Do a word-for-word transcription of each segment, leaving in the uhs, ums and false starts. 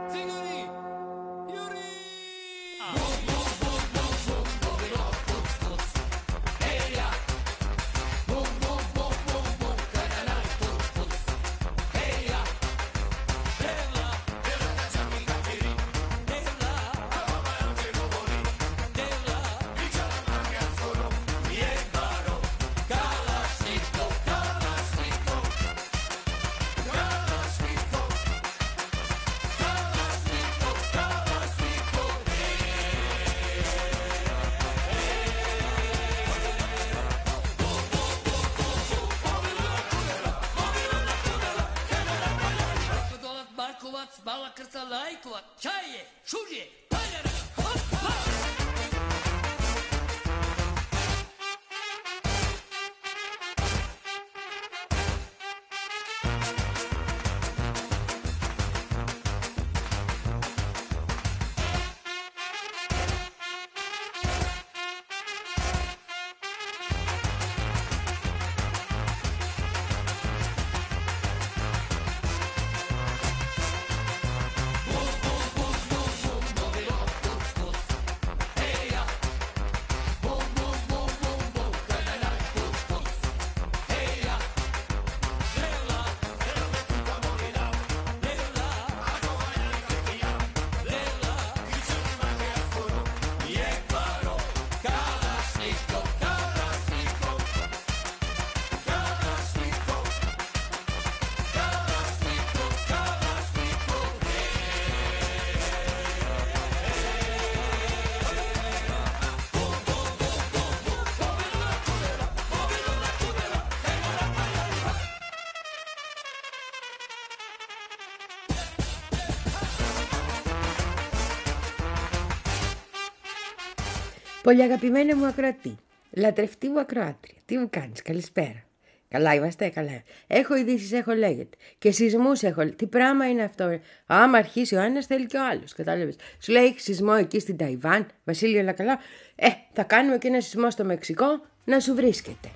Bala krca lajkova, čaje, šužje, paljara, hop, hop! Πολύ αγαπημένη μου ακροατή, λατρευτή μου ακροάτρια, τι μου κάνεις, καλησπέρα. Καλά είμαστε, καλά. Έχω ειδήσεις, έχω λέγεται. Και σεισμούς έχω. Τι πράγμα είναι αυτό. Άμα αρχίσει ο ένας, θέλει και ο άλλος. Κατάλαβες. Σου λέει έχει σεισμό εκεί στην Ταϊβάν, Βασίλειο, όλα καλά. Ε, θα κάνουμε και ένα σεισμό στο Μεξικό να σου βρίσκεται.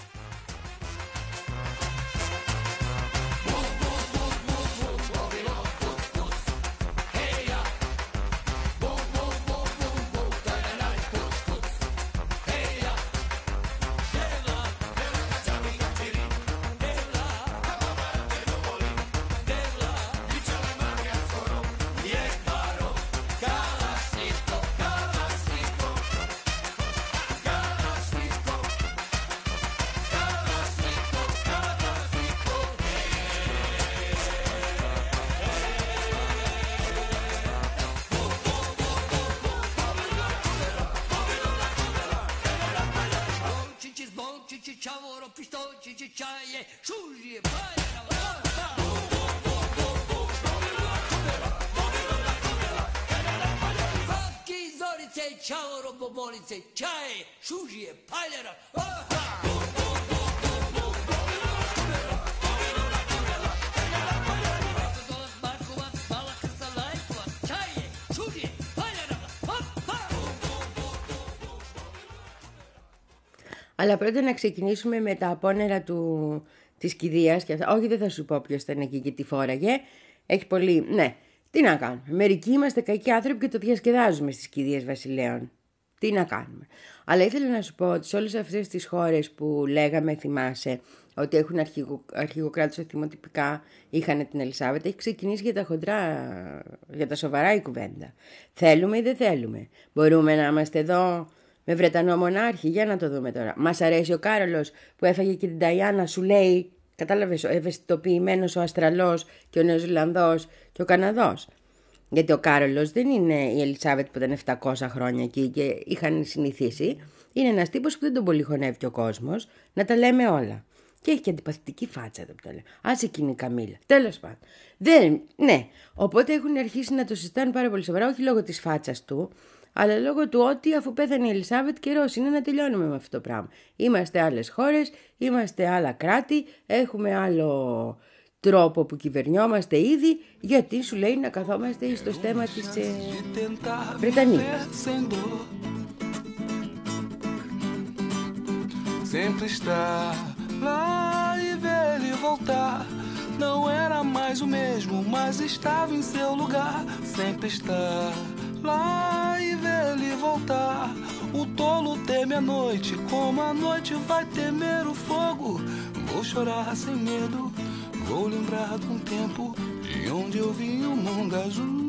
Αλλά πρώτα να ξεκινήσουμε με τα απόνερα του, της κηδείας. Και αυτά. Όχι, δεν θα σου πω ποιος ήταν εκεί και τι φόραγε. Έχει πολύ... Ναι, τι να κάνουμε. Μερικοί είμαστε κακοί άνθρωποι και το διασκεδάζουμε στις κηδείες βασιλέων. Τι να κάνουμε. Αλλά ήθελα να σου πω ότι σε όλες αυτές τις χώρες που λέγαμε, θυμάσαι, ότι έχουν αρχηγο, αρχηγοκράτους θυμοτυπικά, είχαν την Ελισάβετ, έχει ξεκινήσει για τα χοντρά, για τα σοβαρά η κουβέντα. Θέλουμε ή δεν θέλουμε. Μπορούμε να είμαστε εδώ με Βρετανό μονάρχη, για να το δούμε τώρα. Μας αρέσει ο Κάρολος που έφαγε και την Νταϊάννα, σου λέει, κατάλαβες, ο ευαισθητοποιημένος ο Αστραλός και ο Νεοζηλανδός και ο Καναδός. Γιατί ο Κάρολος δεν είναι η Ελισάβετ που ήταν επτακόσια χρόνια εκεί και είχαν συνηθίσει. Είναι ένας τύπος που δεν τον πολύ χωνεύει ο κόσμος, να τα λέμε όλα. Και έχει και αντιπαθητική φάτσα εδώ που τα λέει. Άσε εκείνη η Καμίλα. Τέλος πάντων. Δεν, ναι. Οπότε έχουν αρχίσει να το συζητάνε πάρα πολύ σοβαρά, όχι λόγω της φάτσας του, αλλά λόγω του ότι αφού πέθανε η Ελισάβετ, καιρός είναι να τελειώνουμε με αυτό το πράγμα. Είμαστε άλλες χώρες, είμαστε άλλα κράτη, έχουμε άλλο τρόπο που κυβερνιόμαστε ήδη, γιατί σου λέει να καθόμαστε στο στέμα της ε, Βρετανίας. Sempre estar lá e ver ele voltar não era mais o mesmo, mas estava em seu lugar. Sempre estar lá e ver ele voltar. O tolo teme a noite, como a noite vai temer o fogo. Vou chorar sem medo, vou lembrar de um tempo de onde eu vi o mundo azul.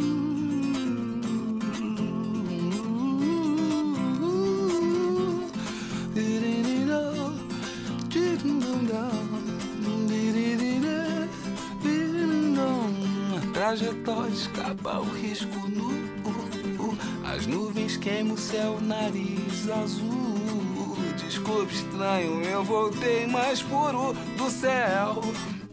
Trajetória escapa o risco nu, uh, uh. As nuvens queimam o céu, nariz azul. Desculpe, estranho, eu voltei mais puro do céu.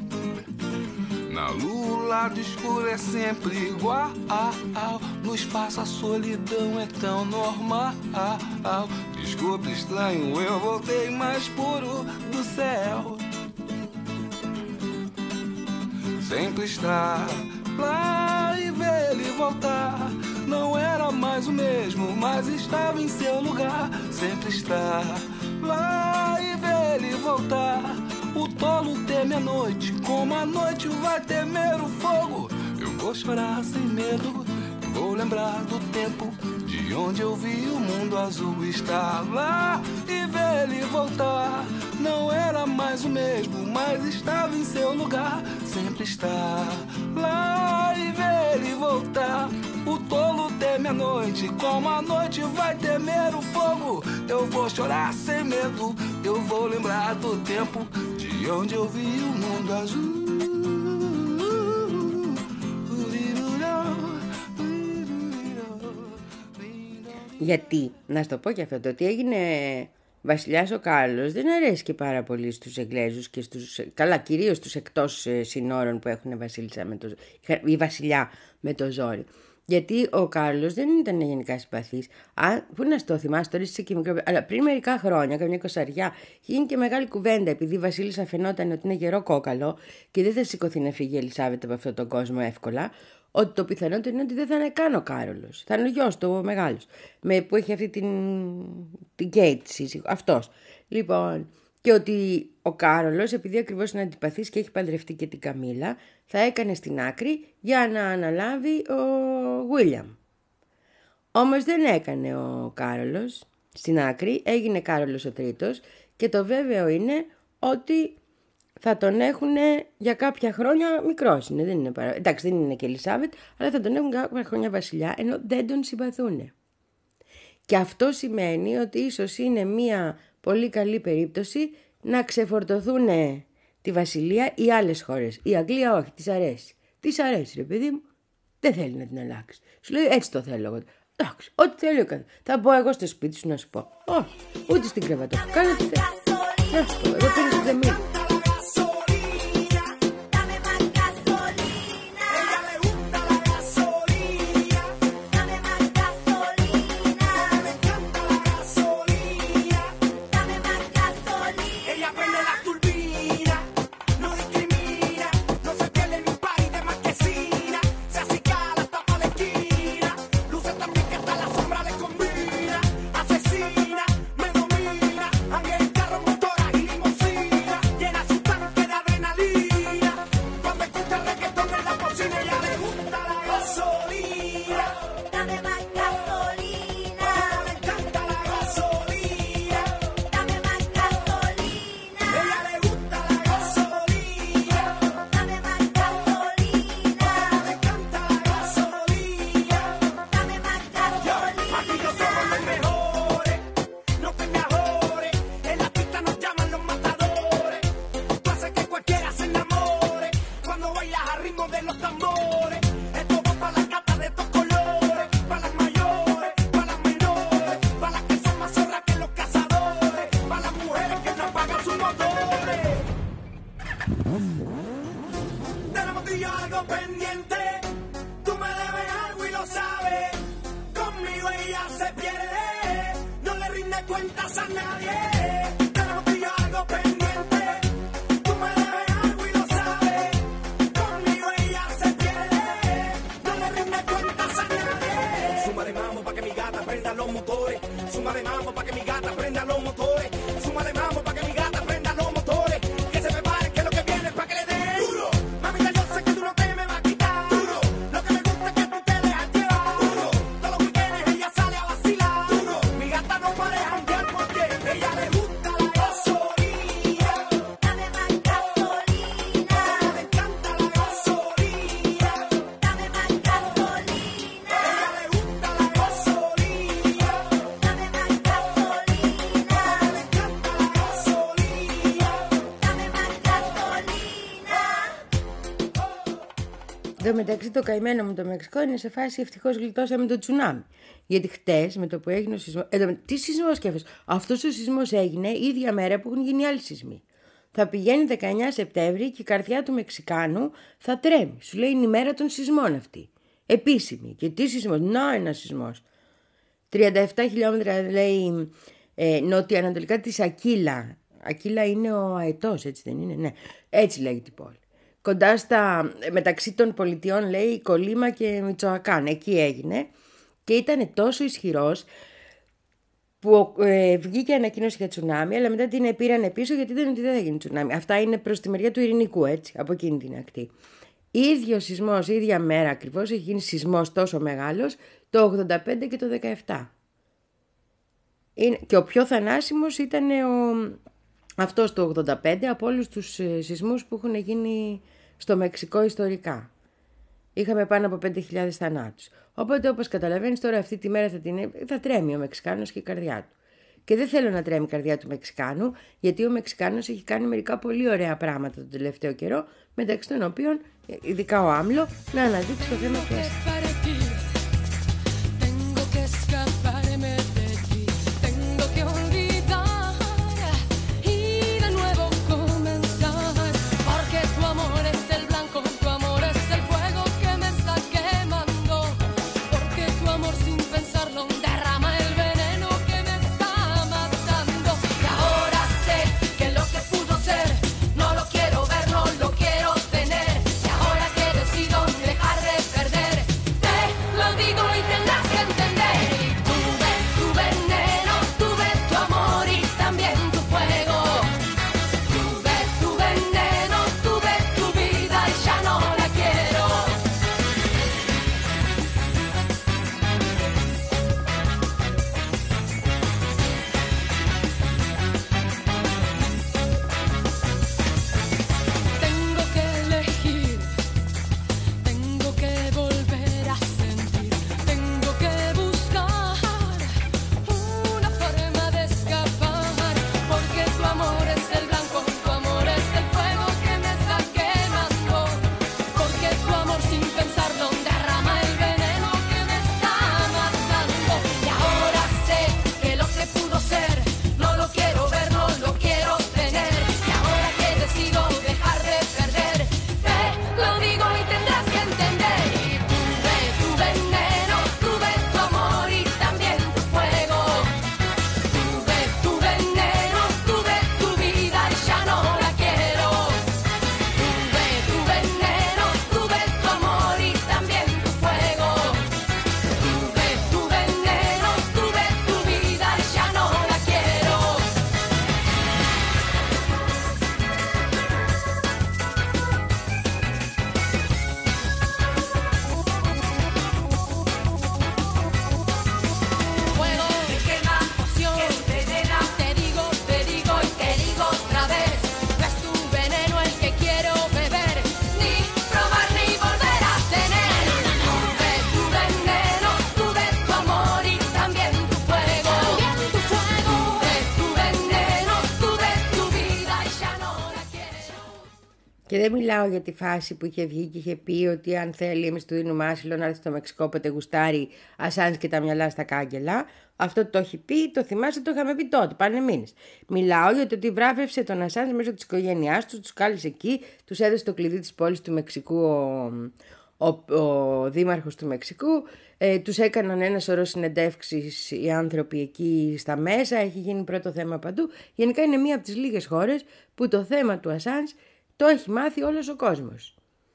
Na lua o lado escuro é sempre igual. No espaço a solidão é tão normal. Desculpe, estranho, eu voltei mais puro do céu. Sempre estar lá e ver ele voltar. Não era mais o mesmo, mas estava em seu lugar. Sempre estar lá e ver ele voltar. O tolo teme a noite, como a noite vai temer o fogo. Eu vou chorar sem medo, vou lembrar do tempo de onde eu vi o mundo azul. Estar lá e ver ele voltar. Não era mais o mesmo, mas estava em seu lugar. Sempre estar lá e ver ele voltar. O tolo teme a noite, como a noite vai temer o fogo. Eu vou chorar sem medo, eu vou lembrar do tempo de onde eu vi o mundo azul. Γιατί, να σου το πω και αυτό, το ότι έγινε βασιλιάς ο Κάρλος δεν αρέσει και πάρα πολύ στους Εγγλέζους και στους, καλά κυρίως στους εκτός συνόρων που έχουν βασίλισσα με το, ή βασιλιά με το ζόρι. Γιατί ο Κάρλος δεν ήταν γενικά συμπαθής. Α, πού να στο θυμάσαι, τώρα είσαι και μικρό. Αλλά πριν μερικά χρόνια, καμιά εικοσαριά, γίνει και μεγάλη κουβέντα επειδή η βασίλισσα φαινόταν ότι είναι γερό κόκαλο και δεν θα σηκωθεί να φύγει η Ελισάβετ από αυτόν τον κόσμο εύκολα. Ότι το πιθανότερο είναι ότι δεν θα είναι καν ο Κάρολος. Θα είναι ο γιος του, ο μεγάλος. Με, που έχει αυτή την, την Κέιτ σύζυγο. Αυτός. Λοιπόν, και ότι ο Κάρολος, επειδή ακριβώς είναι αντιπαθής και έχει παντρευτεί και την Καμίλα, θα έκανε στην άκρη για να αναλάβει ο Γουίλιαμ. Όμως δεν έκανε ο Κάρολος στην άκρη, έγινε Κάρολος ο τρίτος και το βέβαιο είναι ότι θα τον έχουν για κάποια χρόνια, μικρός είναι, δεν είναι παρα... εντάξει δεν είναι και Ελισάβετ, αλλά θα τον έχουν κάποια χρόνια βασιλιά, ενώ δεν τον συμπαθούν. Και αυτό σημαίνει ότι ίσως είναι μια πολύ καλή περίπτωση να ξεφορτωθούν τη βασιλεία οι άλλες χώρες. Η Αγγλία όχι, της αρέσει. Της αρέσει ρε παιδί μου, δεν θέλει να την αλλάξει. Σου λέει έτσι το θέλω εγώ. Εντάξει, ό,τι θέλει ο καθένας. Θα μπω εγώ στο σπίτι σου να σου πω. Όχι, ούτε στην κρεβατό. Κάνε τι θέλει. Να σου πω, εδώ πίνεις κρεμμύδι. Súmale mambo pa' que mi gata prenda los motores. Que se prepare que lo que viene es pa' que le dé duro. Εδώ μεταξύ το καημένο μου το Μεξικό είναι σε φάση ευτυχώς γλιτώσαμε το τσουνάμι. Γιατί χτες με το που έγινε ο σεισμός. Ε, τι σεισμός και αυτός. Αυτός ο σεισμός έγινε η ίδια μέρα που έχουν γίνει άλλοι σεισμοί. Θα πηγαίνει δεκαεννιά Σεπτέμβρη και η καρδιά του Μεξικάνου θα τρέμει. Σου λέει είναι η μέρα των σεισμών αυτή. Επίσημη. Και τι σεισμός. Να, ένα σεισμός. τριάντα επτά χιλιόμετρα λέει ε, νότια-ανατολικά της Ακίλα. Ακίλα είναι ο αετός, έτσι δεν είναι. Ναι, έτσι λέγεται η πόλη. Κοντά στα, μεταξύ των πολιτιών λέει Κολίμα και Μιτσοακάν. Εκεί έγινε και ήταν τόσο ισχυρός που ε, βγήκε ανακοίνωση για τσουνάμι, αλλά μετά την πήραν πίσω γιατί δεν ότι δεν θα γίνει τσουνάμι. Αυτά είναι προς τη μεριά του Ειρηνικού, έτσι, από εκείνη την ακτή. Ίδιο σεισμός, ίδια μέρα ακριβώς, έχει γίνει σεισμός τόσο μεγάλος το ογδόντα πέντε και το δεκαεπτά. Είναι, και ο πιο θανάσιμος ήταν ο, αυτός το ογδόντα πέντε από όλους τους ε, σεισμούς που έχουν γίνει στο Μεξικό ιστορικά. Είχαμε πάνω από πέντε χιλιάδες θανάτους. Οπότε όπως καταλαβαίνεις τώρα αυτή τη μέρα θα, την, θα τρέμει ο Μεξικάνος και η καρδιά του. Και δεν θέλω να τρέμει η καρδιά του Μεξικάνου, γιατί ο Μεξικάνος έχει κάνει μερικά πολύ ωραία πράγματα τον τελευταίο καιρό, μεταξύ των οποίων, ειδικά ο Άμλο, να αναδείξει το θέμα του αστυνομικού. Και δεν μιλάω για τη φάση που είχε βγει και είχε πει ότι αν θέλει εμείς του δίνουμε άσυλο να έρθει στο Μεξικό όποτε γουστάρει, Ασάνς και τα μυαλά στα κάγκελα. Αυτό το έχει πει, το θυμάσαι, το είχαμε πει τότε, πάνε μήνες. Μιλάω για το ότι βράβευσε τον Ασάνς μέσω της οικογένειάς του, τους κάλεσε εκεί, τους έδωσε το κλειδί της πόλης του Μεξικού ο, ο, ο δήμαρχος του Μεξικού, ε, τους έκαναν ένα σωρό συνεντεύξεις οι άνθρωποι εκεί στα μέσα, έχει γίνει πρώτο θέμα παντού. Γενικά είναι μία από τις λίγες χώρες που το θέμα του Ασάνς το έχει μάθει όλος ο κόσμος.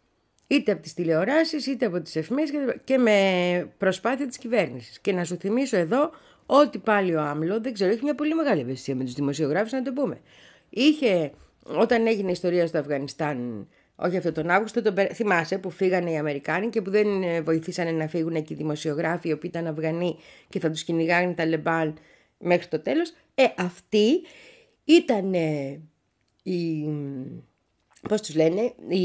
Είτε από τις τηλεοράσεις, είτε από τις εφημερίδες και με προσπάθεια της κυβέρνησης. Και να σου θυμίσω εδώ ότι πάλι ο Άμλο, δεν ξέρω, έχει μια πολύ μεγάλη ευαισθησία με τους δημοσιογράφους, να το πούμε. Είχε, όταν έγινε η ιστορία στο Αφγανιστάν, όχι αυτό τον Αύγουστο, τον, θυμάσαι που φύγανε οι Αμερικάνοι και που δεν βοηθήσανε να φύγουν εκεί οι δημοσιογράφοι, οι οποίοι ήταν Αφγανοί και θα τους κυνηγάγανε τα Ταλιμπάν μέχρι το τέλος. Ε, αυτοί ήταν οι... Πώς τους λένε, οι,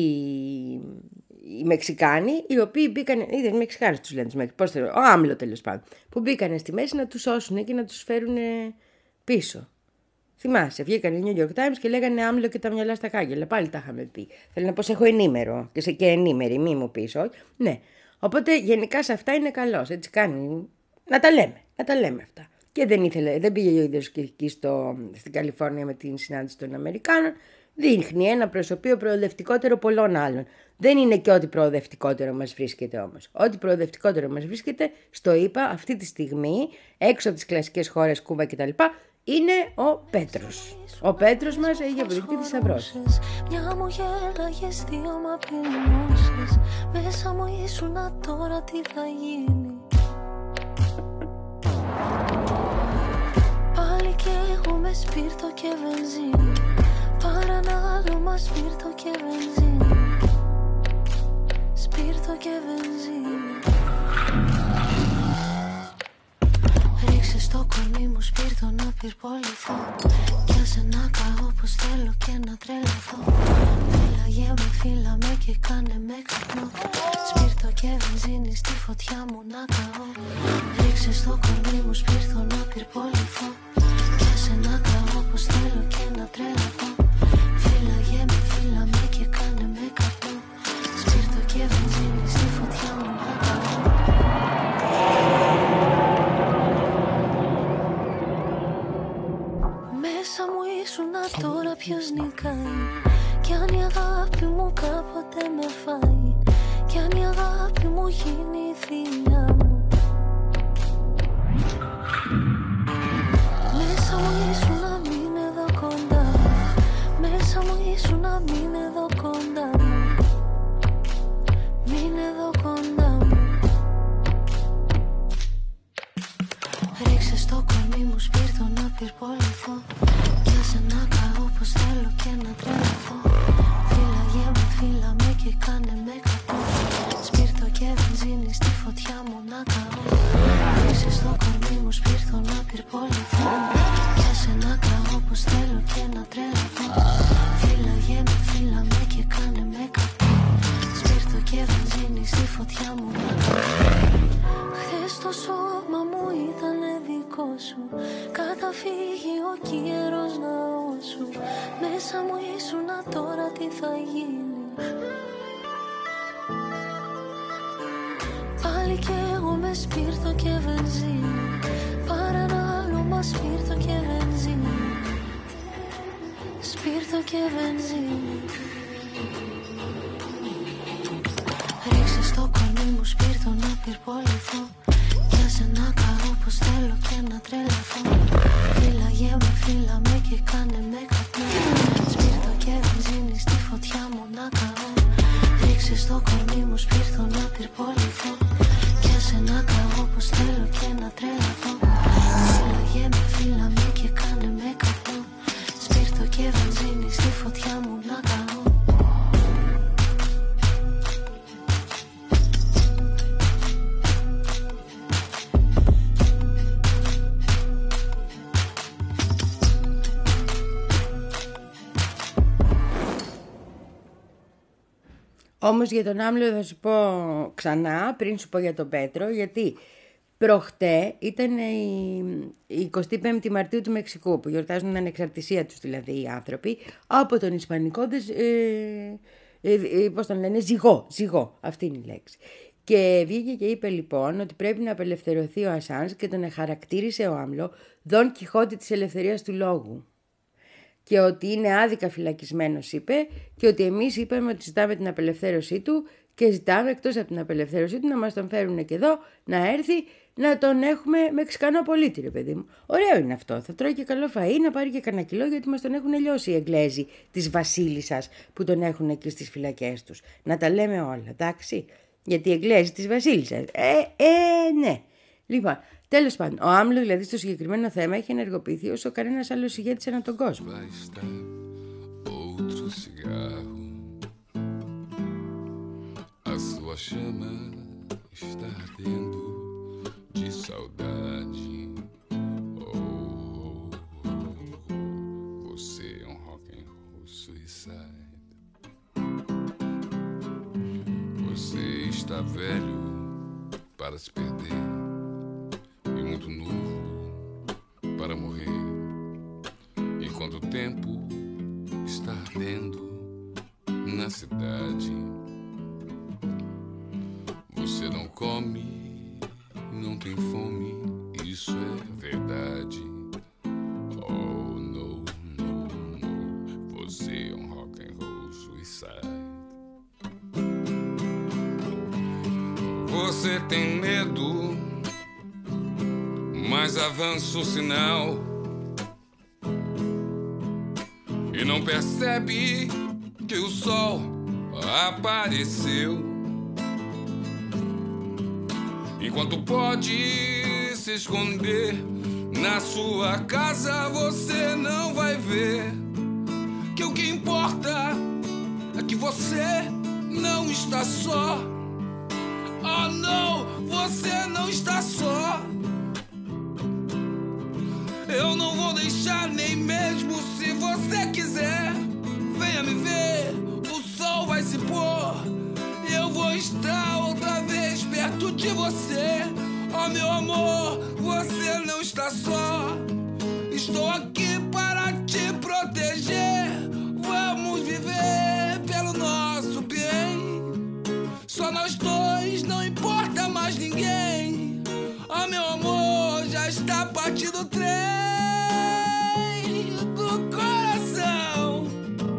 οι Μεξικάνοι, οι οποίοι μπήκαν, είδες, οι Μεξικάνοι τους λένε, πώς το, ο Άμλο τέλος πάντων, που μπήκαν στη μέση να τους σώσουν και να τους φέρουν πίσω. Θυμάσαι, βγήκαν οι New York Times και λέγανε άμυλο και τα μυαλά στα κάγκελα. Πάλι τα είχαμε πει. Θέλω να πω, σε έχω ενήμερο και, σε, και ενήμερη, μη μου πεις, όχι. Ναι. Οπότε γενικά σε αυτά είναι καλός. Έτσι κάνει. Να τα λέμε. Να τα λέμε αυτά. Και δεν ήθελε, δεν πήγε ο ίδιος και εκεί στο, στην Καλιφόρνια με την συνάντηση των Αμερικάνων. Δείχνει ένα προσωπείο προοδευτικότερο πολλών άλλων. Δεν είναι και ό,τι προοδευτικότερο μας βρίσκεται όμως. Ό,τι προοδευτικότερο μας βρίσκεται, στο είπα αυτή τη στιγμή, έξω από τις κλασικές χώρες, Κούβα κτλ., είναι ο Πέτρος. Ο Πέτρος μας έχει αποδειχτεί θησαυρός. Μια μου γέλαγες, δύο μ' απειλούσες. Μέσα μου ήσουνα, τώρα τι θα γίνει. Πάλι κι εγώ με σπίρτο και βενζίνη. Παρανάλωμα σπίρτο και βενζίνη. Σπίρτο και βενζίνη. Ρίξε στο κορμί μου σπίρτο να πυρποληθώ. Κι άσε να καώ πως θέλω και να τρελαθώ. Φύλαγε με, φύλα με και κάνε με καπνό. Σπίρτο και βενζίνη στη φωτιά μου να καώ. Ρίξε στο κορμί μου σπίρτο να πυρποληθώ. Κι άσε να καώ πως θέλω και να τρελαθώ. Φύλαγε με, φύλα με και κάνε με καπνό. Σπίρτο και βενζίνη στη φωτιά μου να καώ. Μέσα μου ήσουνα, τώρα ποιος νικάει. Κι αν η αγάπη μου κάποτε με φάει. Κι αν η αγάπη μου γίνει η θηλιά μου. Μέσα μου ήσουνα, μην εδώ κοντά μου. Μέσα μου ήσουνα, μην εδώ κοντά μου. Μην εδώ κοντά μου. Ρίξε στο κορμί μου σπίρτο να πυρποληθώ. Κι άσε να καώ πως θέλω και να τρελαθώ. Φύλαγε με, φύλα με και κάνε με καπνό. Σπίρτο και βενζίνη στη φωτιά μου να καώ. Ρίξε στο κορμί μου σπίρτο να πυρποληθώ. Κι άσε να καώ πως θέλω και να τρελαθώ. Φύλαγε με, φύλα με και κάνε με καπνό. Σπίρτο και βενζίνη στη φωτιά μου να καώ. Χθες το σώμα μου ήτανε δικό σου. Καταφύγει ο καιρός ναός σου. Μέσα μου ήσουνα, τώρα τι θα γίνει. Πάλι κι εγώ με σπίρτο και βενζίνη. Παρανάλωμα σπίρτο και βενζίνη. Σπίρτο και βενζίνη. Ρίξε στο κορμί μου σπίρτο να πυρποληθώ. Κι άσε να καώ πως θέλω και να τρελαθώ. Φύλαγε με, φύλα με και κάνε με καπνό. Σπίρτο και βενζίνη στη φωτιά μου να καώ. Ρίξε στο κορμί μου σπίρτο να πυρποληθώ. Κι άσε να καώ πως θέλω και να τρελαθώ. Φύλαγε με, φύλα με και κάνε με καπνό. Σπίρτο και βενζίνη στη φωτιά μου να καώ. Όμως για τον άμυλο θα σου πω ξανά, πριν σου πω για τον Πέτρο, γιατί προχτέ ήταν η εικοστή πέμπτη Μαρτίου του Μεξικού, που γιορτάζουν την ανεξαρτησία τους δηλαδή οι άνθρωποι, από τον Ισπανικό, ε, ε, ε, πώς τον λένε, ζυγό, ζυγό, αυτή είναι η λέξη. Και βγήκε και είπε λοιπόν ότι πρέπει να απελευθερωθεί ο Ασάνζ και τον χαρακτήρισε ο άμυλο Δον Κιχώτη της ελευθερίας του λόγου. Και ότι είναι άδικα φυλακισμένος, είπε, και ότι εμείς είπαμε ότι ζητάμε την απελευθέρωσή του και ζητάμε εκτός από την απελευθέρωσή του να μας τον φέρουν και εδώ, να έρθει, να τον έχουμε Μεξικανό πολίτη, ρε παιδί μου. Ωραίο είναι αυτό. Θα τρώει και καλό φαΐ, να πάρει και κανένα κιλό, γιατί μας τον έχουν λιώσει οι Εγγλέζοι της Βασίλισσας που τον έχουν εκεί στις φυλακές τους. Να τα λέμε όλα, εντάξει. Γιατί οι Εγγλέζοι της Βασίλισσας. Ε, ε, ναι. Λοιπόν. Τέλος πάντων, ο άμυλο δηλαδή στο συγκεκριμένο θέμα έχει ενεργοποιηθεί όσο κανένας άλλος ηγέτης ανά τον κόσμο. Está velho para se perder e muito novo para morrer. E felicidade. Você não come, não tem fome, isso é verdade. Oh, no, no, no, você é um rock and roll suicide. Você tem medo, mas avança o sinal e não percebe que o sol apareceu. Enquanto pode se esconder na sua casa, você não vai ver que o que importa é que você não está só. Oh não, você não está só. Eu não vou deixar nem mesmo se você quiser. Venha me ver, o sol vai se pôr e eu vou estar outra vez perto de você. Oh meu amor, você não está só. Estou aqui para te proteger. Vamos viver pelo nosso bem. Só nós dois, não importa mais ninguém. Oh meu amor, já está partindo o trem do coração.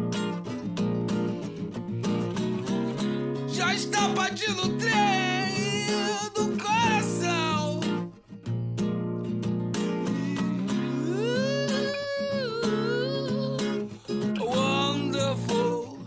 Já está partindo o trem do coração. Wonderful.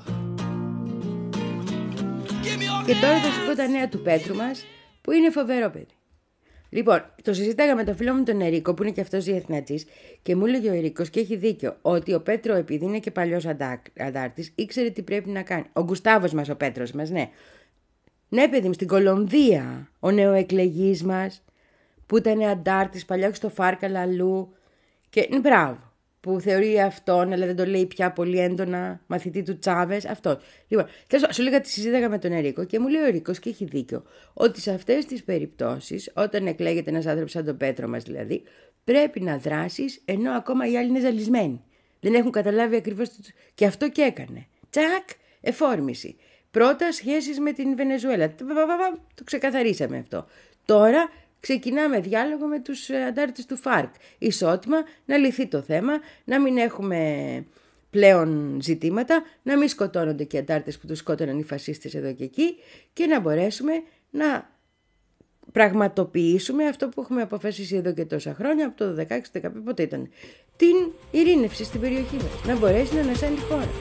Και τώρα θα σου πω τα νέα του Πέτρου μας, που είναι φοβερό παιδί. Λοιπόν, το συζήταγα με τον φίλο μου τον Ερίκο, που είναι και αυτός διεθνατής, και μου έλεγε ο Ερίκος, και έχει δίκιο, ότι ο Πέτρο, επειδή είναι και παλιός αντάρτης, ήξερε τι πρέπει να κάνει. Ο Γκουστάβος μας, ο Πέτρος μας, ναι. Ναι, παιδί μου, στην Κολομβία, ο νεοεκλεγής μας, που ήταν αντάρτης παλιά στο Φάρκα αλλού, και ναι, μπράβο. Που θεωρεί αυτόν, αλλά δεν το λέει πια πολύ έντονα, μαθητή του Τσάβες, αυτό. Λοιπόν, σου λέγα τη συζήταγα με τον Ερίκο και μου λέει ο Ερίκος, και έχει δίκιο, ότι σε αυτές τις περιπτώσεις, όταν εκλέγεται ένας άνθρωπος σαν τον Πέτρο μας δηλαδή, πρέπει να δράσεις ενώ ακόμα οι άλλοι είναι ζαλισμένοι. Δεν έχουν καταλάβει ακριβώς το... Και αυτό και έκανε. Τσακ, εφόρμηση. Πρώτα σχέσεις με την Βενεζουέλα. Το ξεκαθαρίσαμε αυτό. Τώρα ξεκινάμε διάλογο με τους αντάρτες του ΦΑΡΚ. Ισότιμα, να λυθεί το θέμα, να μην έχουμε πλέον ζητήματα, να μην σκοτώνονται και οι αντάρτες που τους σκότωναν οι φασίστες εδώ και εκεί και να μπορέσουμε να πραγματοποιήσουμε αυτό που έχουμε αποφασίσει εδώ και τόσα χρόνια, από το δεκαέξι δεκαπέντε, πότε ήταν, την ειρήνευση στην περιοχή μας, να μπορέσει να ανασάνει τη χώρα.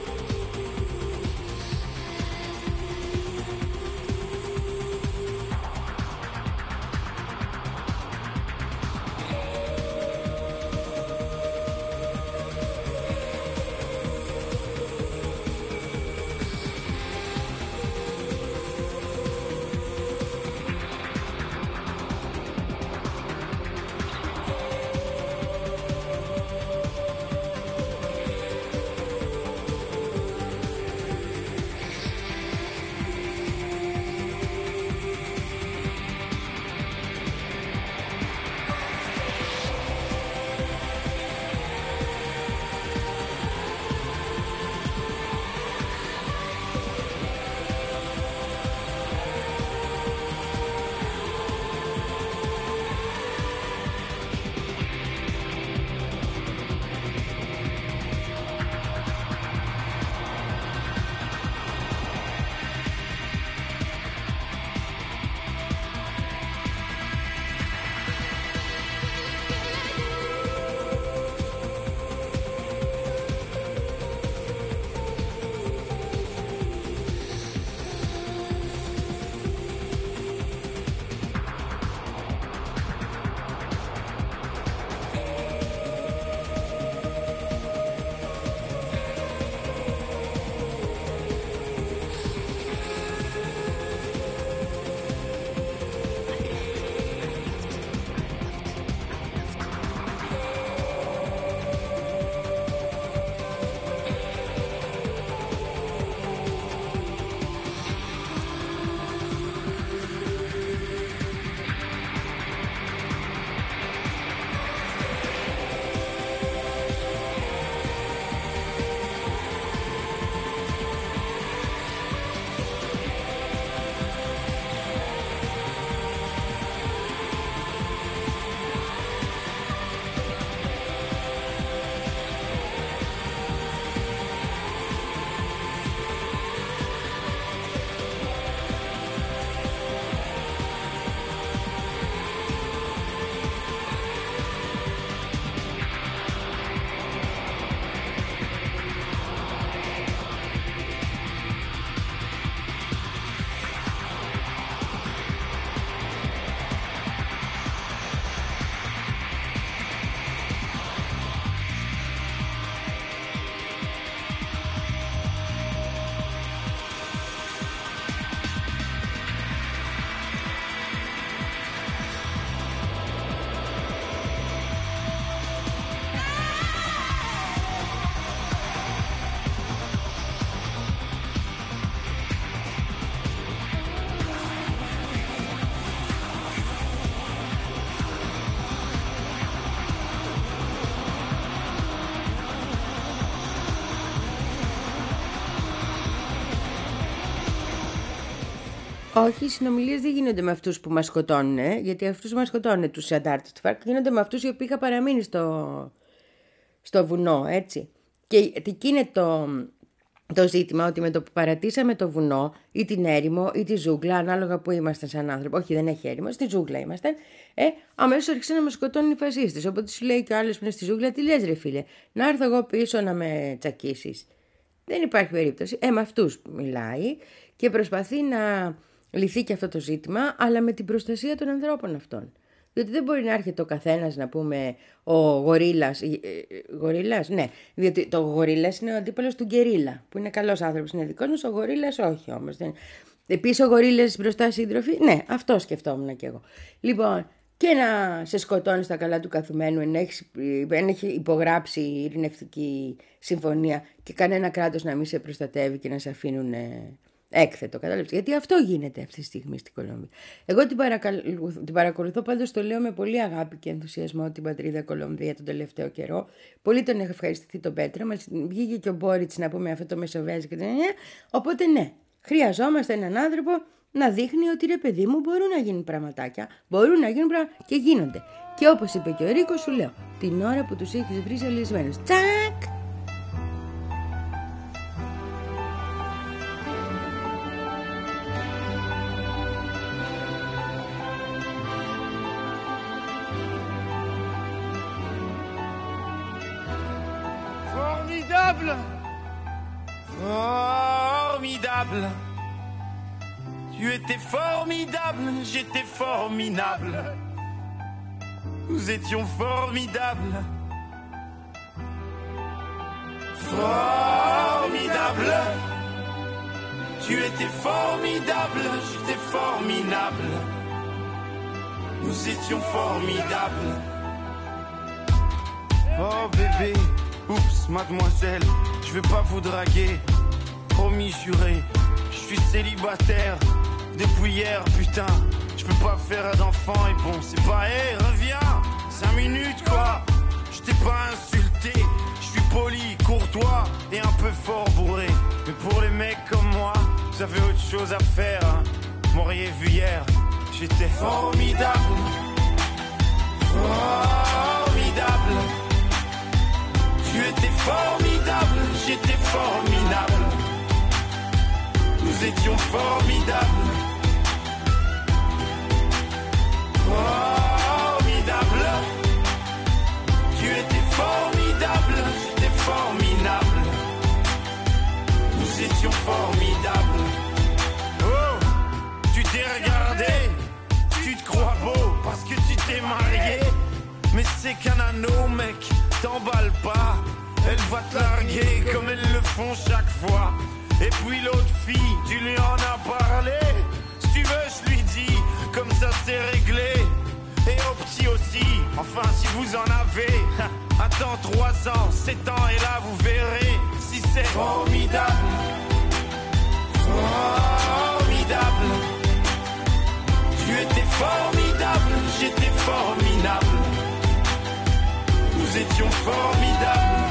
Όχι, οι συνομιλίες δεν γίνονται με αυτούς που μας σκοτώνουν, ε, γιατί αυτούς που μας σκοτώνουν, τους αντάρτες του ΦΑΡΚ, γίνονται με αυτούς οι οποίοι είχαν παραμείνει στο, στο βουνό, έτσι. Και εκεί είναι το, το ζήτημα, ότι με το που παρατήσαμε το βουνό ή την έρημο ή τη ζούγκλα, ανάλογα που ήμασταν σαν άνθρωποι, όχι δεν έχει έρημο, στη ζούγκλα ήμασταν, ε, αμέσως άρχισαν να μας σκοτώνουν οι φασίστες. Οπότε σου λέει και ο άλλος που είναι στη ζούγκλα, τι λες ρε φίλε, να έρθω εγώ πίσω να με τσακίσεις. Δεν υπάρχει περίπτωση. Ε, με αυτούς μιλάει και προσπαθεί να λυθεί και αυτό το ζήτημα, αλλά με την προστασία των ανθρώπων αυτών. Διότι δεν μπορεί να έρχεται ο καθένας να πούμε ο γορίλας. Ε, ε, γορίλας, ναι. Διότι το γορίλας είναι ο αντίπαλος του γκερίλα, που είναι καλός άνθρωπος, είναι δικός μας. Ο γορίλας όχι όμως. Δεν... Επίσης ο γορίλας μπροστά σύντροφοι, ναι, αυτό σκεφτόμουν κι εγώ. Λοιπόν, και να σε σκοτώνει στα καλά του καθουμένου, εν έχει, εν έχει υπογράψει η ειρηνευτική συμφωνία και κανένα κράτος να μην σε προστατεύει και να σε αφήνουν ε, έκθετο. Κατάλαβες. Γιατί αυτό γίνεται αυτή τη στιγμή στην Κολομβία. Εγώ την, παρακαλ... την παρακολουθώ, πάντως το λέω με πολύ αγάπη και ενθουσιασμό την πατρίδα Κολομβία τον τελευταίο καιρό. Πολύ τον έχω ευχαριστηθεί τον Πέτρο. Μας βγήκε και ο Μπόριτς να πούμε αυτό το μεσοβέζικο. Οπότε ναι, χρειαζόμαστε έναν άνθρωπο να δείχνει ότι ρε παιδί μου μπορούν να γίνουν πραγματάκια, μπορούν να γίνουν πράγματα και γίνονται. Και όπως είπε και ο Ρίκος, σου λέω, την ώρα που τους έχεις βρει ζαλισμένους, τσακ! Formidable! Formidable! Tu étais formidable, j'étais formidable. Nous étions formidables. Formidable. Tu étais formidable, j'étais formidable. Nous étions formidables. Oh bébé, oups, mademoiselle, je vais pas vous draguer. Promis, juré, je suis célibataire. Depuis hier, putain, je peux pas faire d'enfant et bon, c'est pas, hé, hey, reviens, cinq minutes quoi, je t'ai pas insulté, je suis poli, courtois et un peu fort bourré. Mais pour les mecs comme moi, vous avez autre chose à faire, hein. M'auriez vu hier, j'étais formidable, formidable. Tu étais formidable, j'étais formidable. Nous étions formidables. Formidable. Tu étais formidable, j'étais formidable. Nous étions formidables. Oh, tu t'es regardé, tu te crois beau parce que tu t'es marié. Mais c'est qu'un anneau, mec, t'emballe pas. Elle va te larguer comme elles le font chaque fois. Et puis l'autre fille, tu lui en as parlé. Si tu veux, je lui dis, comme ça c'est réglé. Et au petit aussi, enfin si vous en avez. Attends trois ans, sept ans et là vous verrez si c'est formidable. Formidable. Tu étais formidable, j'étais formidable. Nous étions formidables.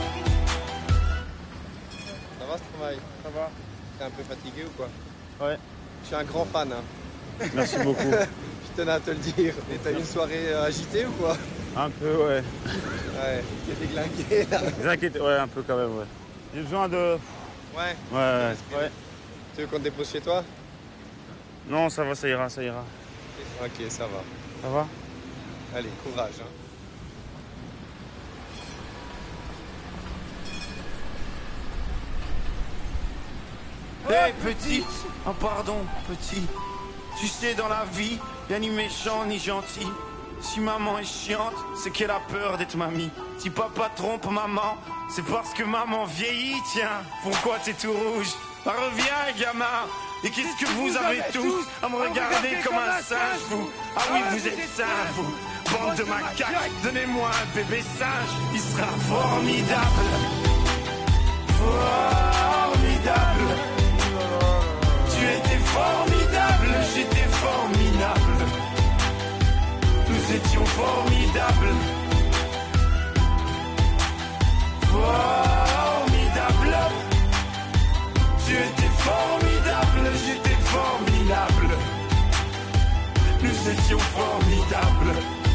Ça va ce travail? Ça va. T'es un peu fatigué ou quoi? Ouais. Je suis un grand fan. Hein. Merci beaucoup. Je tenais à te le dire. Et t'as eu une soirée agitée ou quoi? Un peu, ouais. Ouais, t'es déglingué là. T'inquiète, ouais, un peu quand même, ouais. J'ai besoin de... Ouais. Ouais, ouais, ouais. Tu veux qu'on te dépose chez toi? Non, ça va, ça ira, ça ira. Ok, ça va. Ça va? Allez, courage. Hein. Hey petite, oh pardon petit, tu sais dans la vie, y'a ni méchant ni gentil. Si maman est chiante, c'est qu'elle a peur d'être mamie. Si papa trompe maman, c'est parce que maman vieillit, tiens. Pourquoi t'es tout rouge? Bah, reviens gamin. Et qu'est-ce que vous avez tous à me regarder comme un singe, vous? Ah oui, vous êtes singes, vous. Bande de macaques, donnez-moi un bébé singe, il sera formidable. Formidable. Tu étais formidable, j'étais formidable. Nous étions formidables. Formidable. Tu étais formidable, j'étais formidable. nous étions formidables.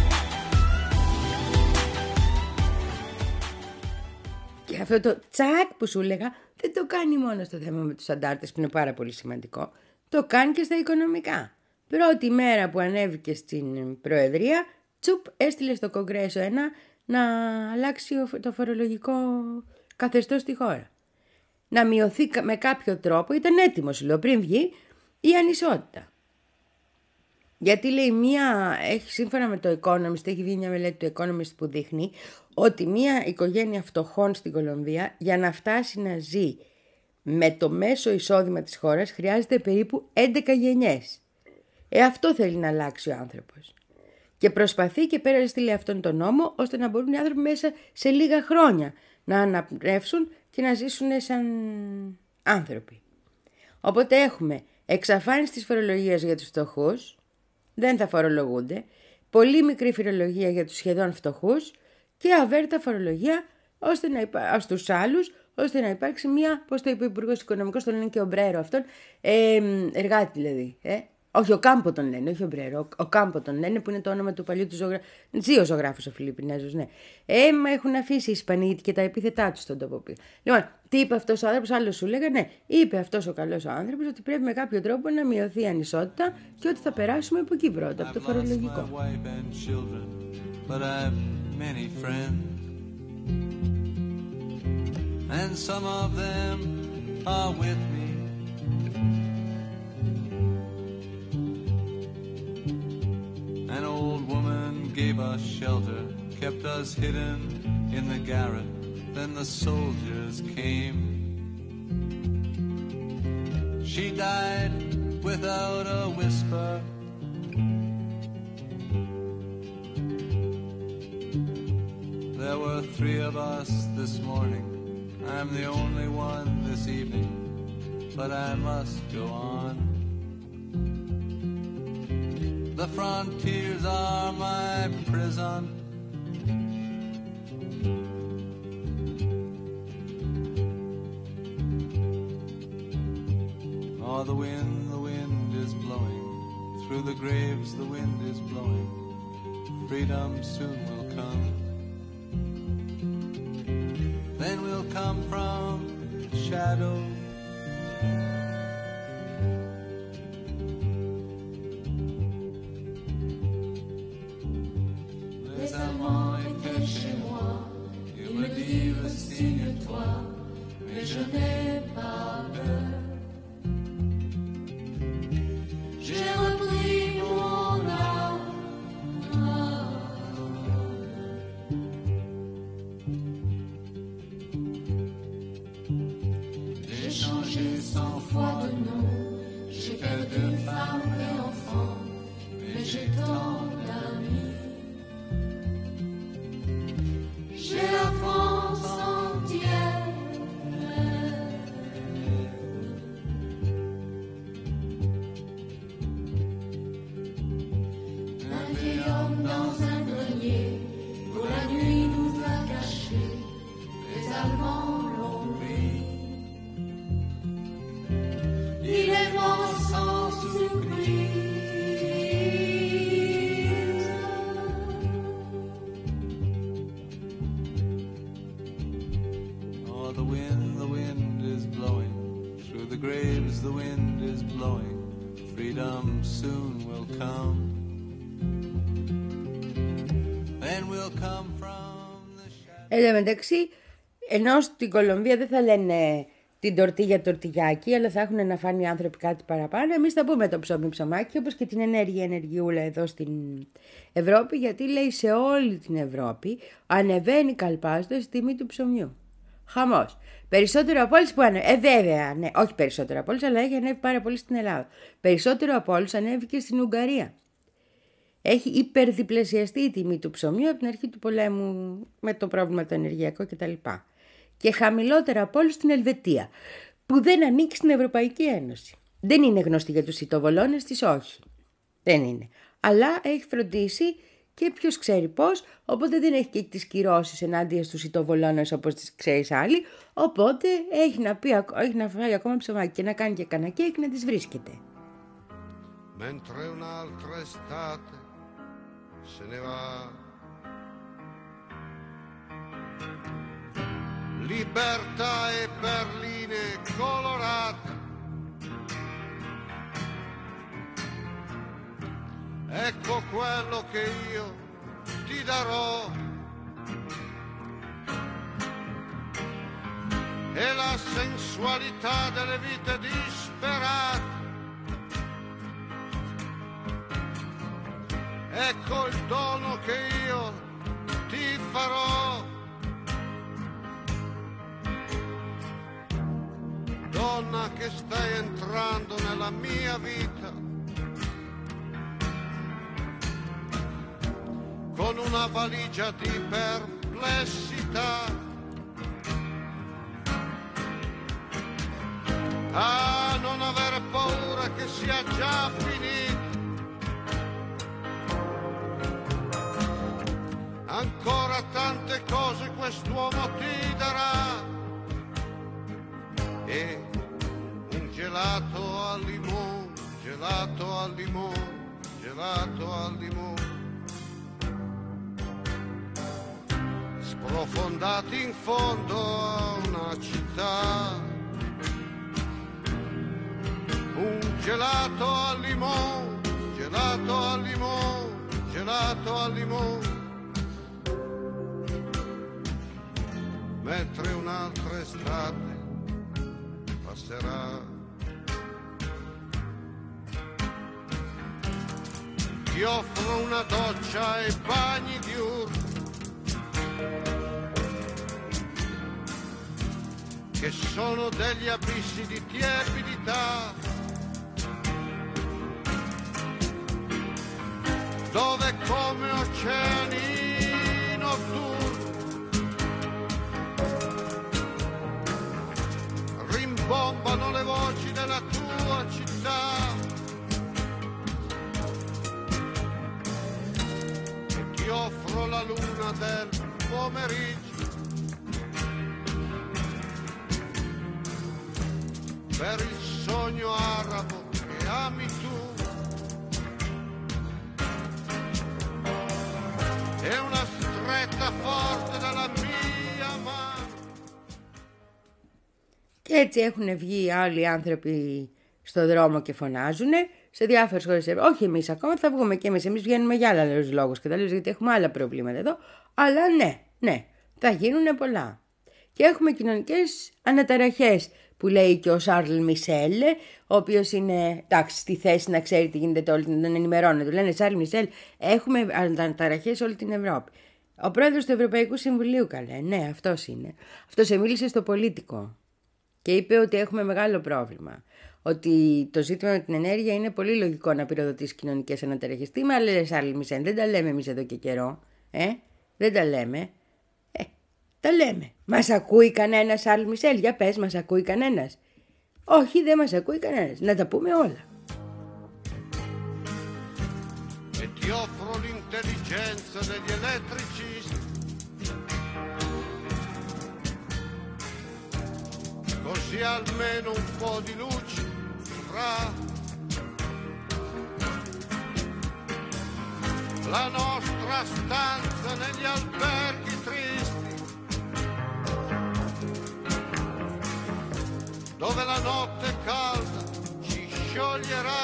Και αυτό το τσακ που σου έλεγα δεν το κάνει μόνο στο θέμα με τους αντάρτες που είναι πάρα πολύ σημαντικό. Το κάνει και στα οικονομικά. Πρώτη μέρα που ανέβηκε στην Προεδρία, τσουπ, έστειλε στο Κογκρέσο ένα να αλλάξει το φορολογικό καθεστώς στη χώρα. Να μειωθεί με κάποιο τρόπο, ήταν έτοιμος, λέω, πριν βγει, η ανισότητα. Γιατί λέει μία, έχει, σύμφωνα με το Economist, έχει βγει μια μελέτη του Economist που δείχνει ότι μία οικογένεια φτωχών στην Κολομβία για να φτάσει να ζει με το μέσο εισόδημα της χώρας χρειάζεται περίπου έντεκα γενιές. Ε, αυτό θέλει να αλλάξει ο άνθρωπος. Και προσπαθεί και πέρα στείλει αυτόν τον νόμο ώστε να μπορούν οι άνθρωποι μέσα σε λίγα χρόνια να αναπνεύσουν και να ζήσουν σαν άνθρωποι. Οπότε έχουμε εξαφάνιση της φορολογίας για τους φτωχούς, δεν θα φορολογούνται, πολύ μικρή φορολογία για τους σχεδόν φτωχούς και αβέρτα φορολογία ώστε να υπά... στους άλλους, ώστε να υπάρξει μια, πώς το είπε ο Υπουργός Οικονομικός, τον λένε και ο Μπρέρο αυτόν, ε, εργάτη δηλαδή, ε. Όχι, ο Κάμπο τον λένε, όχι ο Μπρέρο. Ο, ο Κάμπο τον λένε, που είναι το όνομα του παλιού του ζωγράφου. Δύο ζωγράφου ο Φιλιππινέζος, ναι. Ε, μα έχουν αφήσει οι Ισπανοί και τα επίθετά του στον τόπο. Λοιπόν, τι είπε αυτός ο άνθρωπος, άλλο σου λέγανε, ναι, είπε αυτός ο καλός ο άνθρωπος ότι πρέπει με κάποιο τρόπο να μειωθεί η ανισότητα και ότι θα περάσουμε από εκεί πρώτα, από το φορολογικό. An old woman gave us shelter, kept us hidden in the garret. Then the soldiers came. She died without a whisper. There were three of us this morning. I'm the only one this evening, but I must go on. The frontiers are my prison. Oh, the wind, the wind is blowing. Through the graves the wind is blowing. Freedom soon will come. Then we'll come from shadow. Je n'ai pas peur. J'ai repris mon âme. J'ai changé cent fois de nom. J'ai perdu femme et enfant. Mais j'ai tant d'amis. J'ai la France entière. Εν τω μεταξύ, ενώ στην Κολομβία δεν θα λένε την τορτίγια τορτιγιάκι, αλλά θα έχουν να φάνε οι άνθρωποι κάτι παραπάνω, εμείς θα πούμε το ψωμί ψωμάκι, όπως και την ενέργεια ενεργειούλα εδώ στην Ευρώπη, γιατί λέει σε όλη την Ευρώπη ανεβαίνει καλπάζοντας η τιμή του ψωμιού. Χαμός. Περισσότερο από όλους που ανέβει. Ε, βέβαια, ναι, όχι περισσότερο από όλους, αλλά έχει ανέβει πάρα πολύ στην Ελλάδα. Περισσότερο από όλους ανέβηκε στην Ουγγαρία. Έχει υπερδιπλασιαστεί η τιμή του ψωμιού από την αρχή του πολέμου με το πρόβλημα το ενεργειακό κτλ. Και χαμηλότερα από όλους στην Ελβετία, που δεν ανήκει στην Ευρωπαϊκή Ένωση. Δεν είναι γνωστή για τους σιτοβολώνες της, όχι. Δεν είναι. Αλλά έχει φροντίσει και ποιος ξέρει πώς, οπότε δεν έχει και τις κυρώσεις ενάντια στους σιτοβολώνες όπως τις ξέρεις άλλοι, οπότε έχει να, πει, έχει να φάει ακόμα ψωμάκι και να κάνει και κανένα κέικ να τις βρίσκεται. mentre un'altra estate se ne va. Libertà e perline colorate, ecco quello che io ti darò. E la sensualità delle vite disperate, ecco il dono che io ti farò. Donna che stai entrando nella mia vita con una valigia di perplessità. Ah, non avere paura che sia già finito. Ancora tante cose quest'uomo ti darà. E un gelato al limone, gelato al limone, gelato al limone. Sprofondati in fondo a una città. Un gelato al limone, gelato al limone, gelato al limone. Mentre un'altra estate passerà. Ti offro una doccia e bagni diurni che sono degli abissi di tiepidità, dove come oceani notturni rimbombano le voci della tua città. E ti offro la luna del pomeriggio per il sogno arabo che ami tu. E una stretta forte dalla mia mano. Και έτσι έχουν βγει άλλοι άνθρωποι στο δρόμο και φωνάζουν σε διάφορες χώρες. Όχι εμείς ακόμα, θα βγούμε και εμείς. Εμείς βγαίνουμε για άλλους λόγους και τα λέω, γιατί έχουμε άλλα προβλήματα εδώ. Αλλά ναι, ναι, θα γίνουν πολλά. Και έχουμε κοινωνικές αναταραχές που λέει και ο Σάρλ Μισελ, ο οποίος είναι, εντάξει, στη θέση να ξέρει τι γίνεται όλη την, τον ενημερώνει. Του λένε Σάρλ Μισελ, έχουμε αναταραχές σε όλη την Ευρώπη. Ο πρόεδρος του Ευρωπαϊκού Συμβουλίου, καλέ, ναι, αυτός είναι. Αυτός εμίλησε στο Πολίτικο και είπε ότι έχουμε μεγάλο πρόβλημα. Ότι το ζήτημα με την ενέργεια είναι πολύ λογικό να πυροδοτήσει κοινωνικές αναταραχές. Τι με λες, Σάρλ Μισελ, δεν τα λέμε εμείς εδώ και καιρό. Ε, δεν τα λέμε. Ε, τα λέμε. Μας ακούει κανένας, Σάρλ Μισελ, για πες, μας ακούει κανένας? Όχι, δεν μας ακούει κανένας. Να τα πούμε όλα. E ti offro l'intelligenza degli elettricisti, così almeno un po' di luce fra la nostra stanza negli alberghi tristi, dove la notte calda ci scioglierà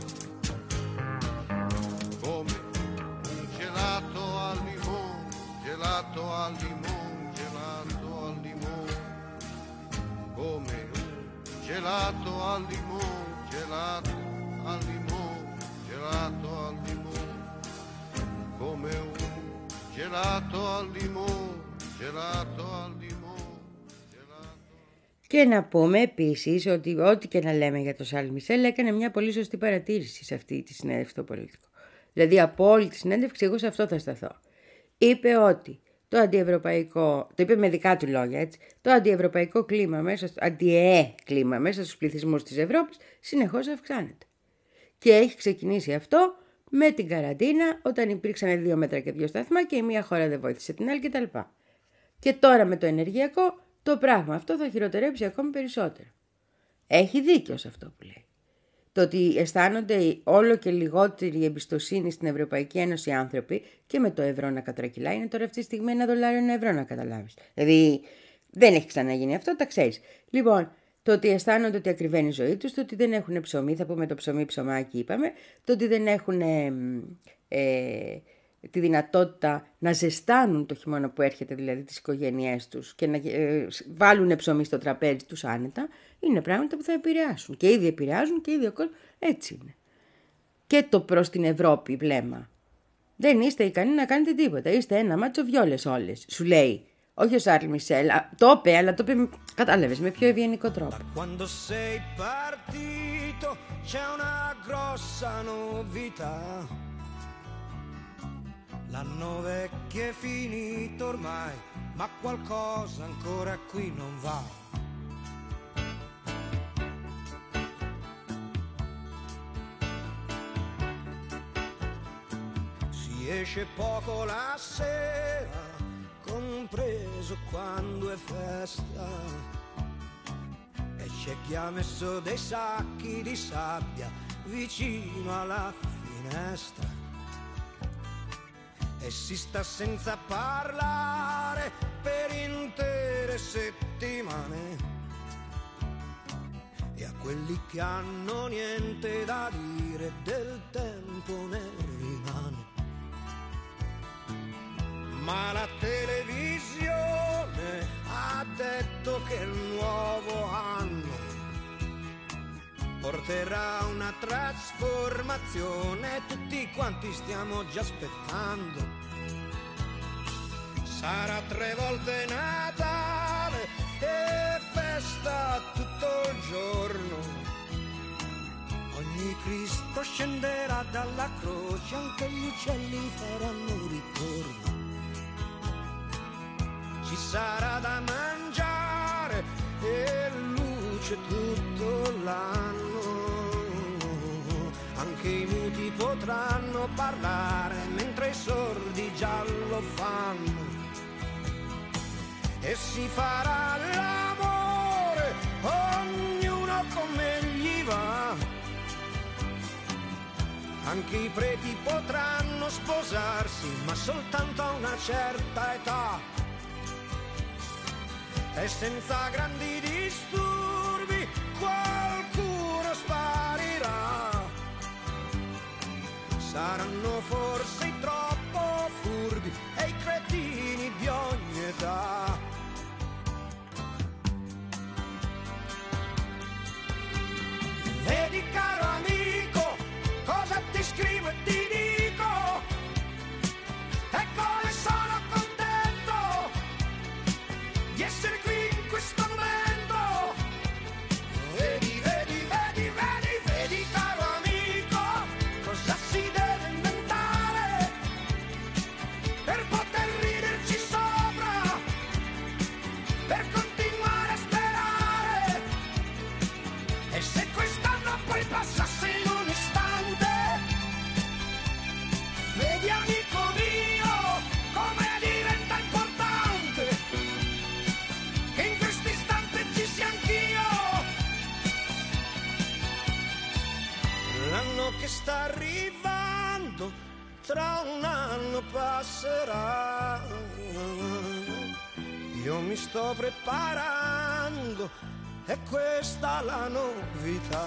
come un gelato al limone, gelato al limone, gelato al limone, come un gelato al limone, gelato al limone, gelato al limone, come un gelato al limone, gelato al limone. Και να πούμε επίσης ότι ό,τι και να λέμε για το Σάρλ Μισελ, έκανε μια πολύ σωστή παρατήρηση σε αυτή τη συνέντευξη στο Πολίτικο. Δηλαδή από όλη τη συνέντευξη εγώ σε αυτό θα σταθώ. Είπε ότι το αντιευρωπαϊκό, το είπε με δικά του λόγια έτσι, το αντιευρωπαϊκό κλίμα μέσα, στο, αντιεέ κλίμα μέσα στους πληθυσμούς της Ευρώπης συνεχώς αυξάνεται. Και έχει ξεκινήσει αυτό με την καραντίνα, όταν υπήρξαν δύο μέτρα και δύο σταθμά και η μία χώρα δεν βοήθησε την άλλη κτλ. Και τώρα με το ενεργειακό το πράγμα αυτό θα χειροτερέψει ακόμη περισσότερο. Έχει δίκιο σε αυτό που λέει. Το ότι αισθάνονται όλο και λιγότερη εμπιστοσύνη στην Ευρωπαϊκή Ένωση οι άνθρωποι και με το ευρώ να κατρακυλάει, είναι τώρα αυτή τη στιγμή ένα δολάριο ένα ευρώ, να καταλάβεις. Δηλαδή δεν έχει ξαναγίνει αυτό, τα ξέρεις. Λοιπόν, το ότι αισθάνονται ότι ακριβένει η ζωή τους, το ότι δεν έχουν ψωμί, θα πούμε το ψωμί ψωμάκι είπαμε, το ότι δεν έχουν ε, ε, τη δυνατότητα να ζεστάνουν το χειμώνα που έρχεται, δηλαδή τις οικογένειές τους, και να ε, βάλουν ψωμί στο τραπέζι τους άνετα, είναι πράγματα που θα επηρεάσουν. Και ήδη επηρεάζουν και ήδη ο κόσμος. Έτσι είναι. Και το προς την Ευρώπη βλέμμα. Δεν είστε ικανοί να κάνετε τίποτα. Είστε ένα μάτσο βιόλες όλες. Σου λέει. Όχι ο Σάρλ Μισελ. Το είπε, αλλά το είπε, κατάλαβες, με πιο ευγενικό τρόπο. Quando sei partito c'è una grossa novità. L'anno vecchio è finito ormai, ma qualcosa ancora qui non va. Si esce poco la sera, compreso quando è festa, e c'è chi ha messo dei sacchi di sabbia vicino alla finestra e si sta senza parlare per intere settimane, e a quelli che hanno niente da dire del tempo ne rimane. Ma la televisione ha detto che il nuovo anno porterà una trasformazione, tutti quanti stiamo già aspettando. Sarà tre volte Natale e festa tutto il giorno. Ogni Cristo scenderà dalla croce, anche gli uccelli faranno ritorno. Ci sarà da mangiare e luce tutto l'anno. Anche i muti potranno parlare mentre i sordi già lo fanno. E si farà l'amore, ognuno come gli va. Anche i preti potranno sposarsi, ma soltanto a una certa età. E senza grandi disturbi qualcuno sparirà. Saranno forse i troppo furbi e i cretini di ogni età. Vedi caro amico, cosa ti scrivo e ti dico, e come sono contento di essere qui in questo momento. Vedi, vedi, vedi, vedi, vedi caro amico, cosa si deve inventare per poter riderci sopra, per continuare a sperare. E se quest'anno poi passasse in un istante, vedi amico mio come diventa importante che in questo istante ci sia anch'io. L'anno che sta arrivando tra un anno passerà. Io mi sto preparando, è questa la novità.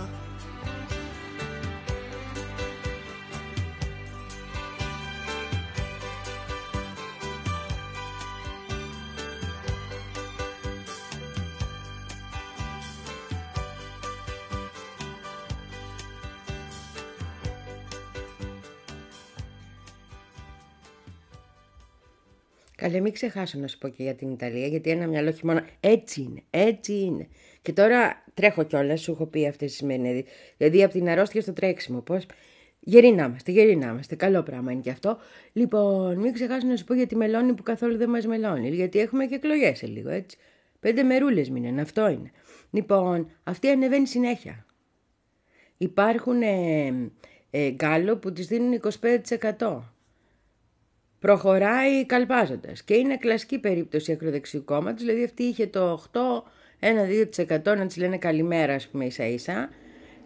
Καλέ, μην ξεχάσω να σου πω και για την Ιταλία, γιατί ένα μυαλό χειμώνα έτσι είναι, έτσι είναι. Και τώρα τρέχω κιόλας, σου έχω πει αυτές τις σημερινές. Δηλαδή από την αρρώστια στο τρέξιμο, πώς. Γεροί να είμαστε, γεροί να είμαστε. Καλό πράγμα είναι και αυτό. Λοιπόν, μην ξεχάσω να σου πω για τη Μελώνη που καθόλου δεν μας μελώνει, γιατί έχουμε και εκλογές σε λίγο, έτσι. Πέντε μερούλες μείνουν, αυτό είναι. Λοιπόν, αυτή ανεβαίνει συνέχεια. Υπάρχουν ε, ε, γκάλο που τις δίνουν είκοσι πέντε τοις εκατό. Προχωράει καλπάζοντας και είναι κλασική περίπτωση ακροδεξιού κόμματος, δηλαδή αυτή είχε το οκτώ με ένα δύο τοις εκατό να της λένε καλημέρα, ας πούμε, ίσα ίσα,